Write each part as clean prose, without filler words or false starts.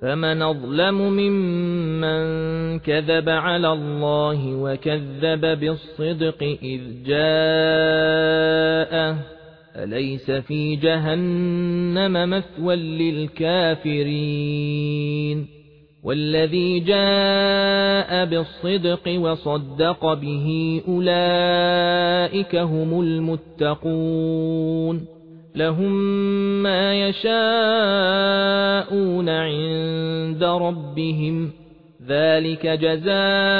فمن أظلم ممن كذب على الله وكذب بالصدق إذ جاءه أليس في جهنم مثوى للكافرين والذي جاء بالصدق وصدق به أولئك هم المتقون لهم ما يشاءون عند ربهم ذلك جزاء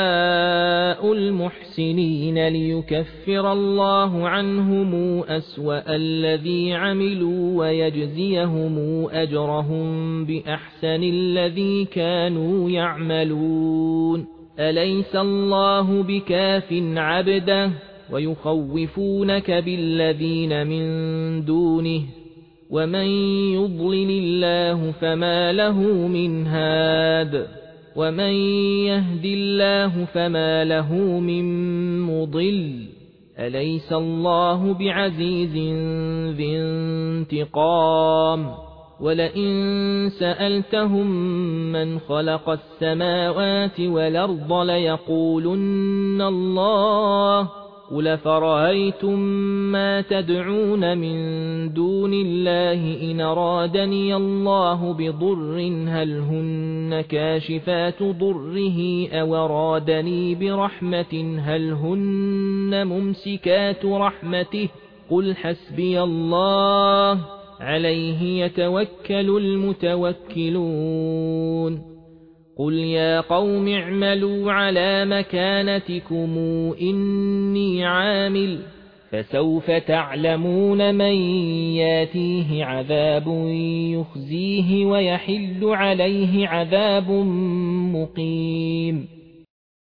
المحسنين ليكفر الله عنهم أسوأ الذي عملوا ويجزيهم أجرهم بأحسن الذي كانوا يعملون أليس الله بكاف عبده ويخوفونك بالذين من دونه ومن يضلل الله فما له من هاد ومن يهد الله فما له من مضل أليس الله بعزيز ذي انتقام ولئن سألتهم من خلق السماوات والأرض ليقولن الله قل فرأيتم ما تدعون من دون الله إن أرادني الله بضر هل هن كاشفات ضره أو أرادني برحمة هل هن ممسكات رحمته قل حسبي الله عليه يتوكل المتوكلون قل يا قوم اعملوا على مكانتكم إني عامل فسوف تعلمون من ياتيه عذاب يخزيه ويحل عليه عذاب مقيم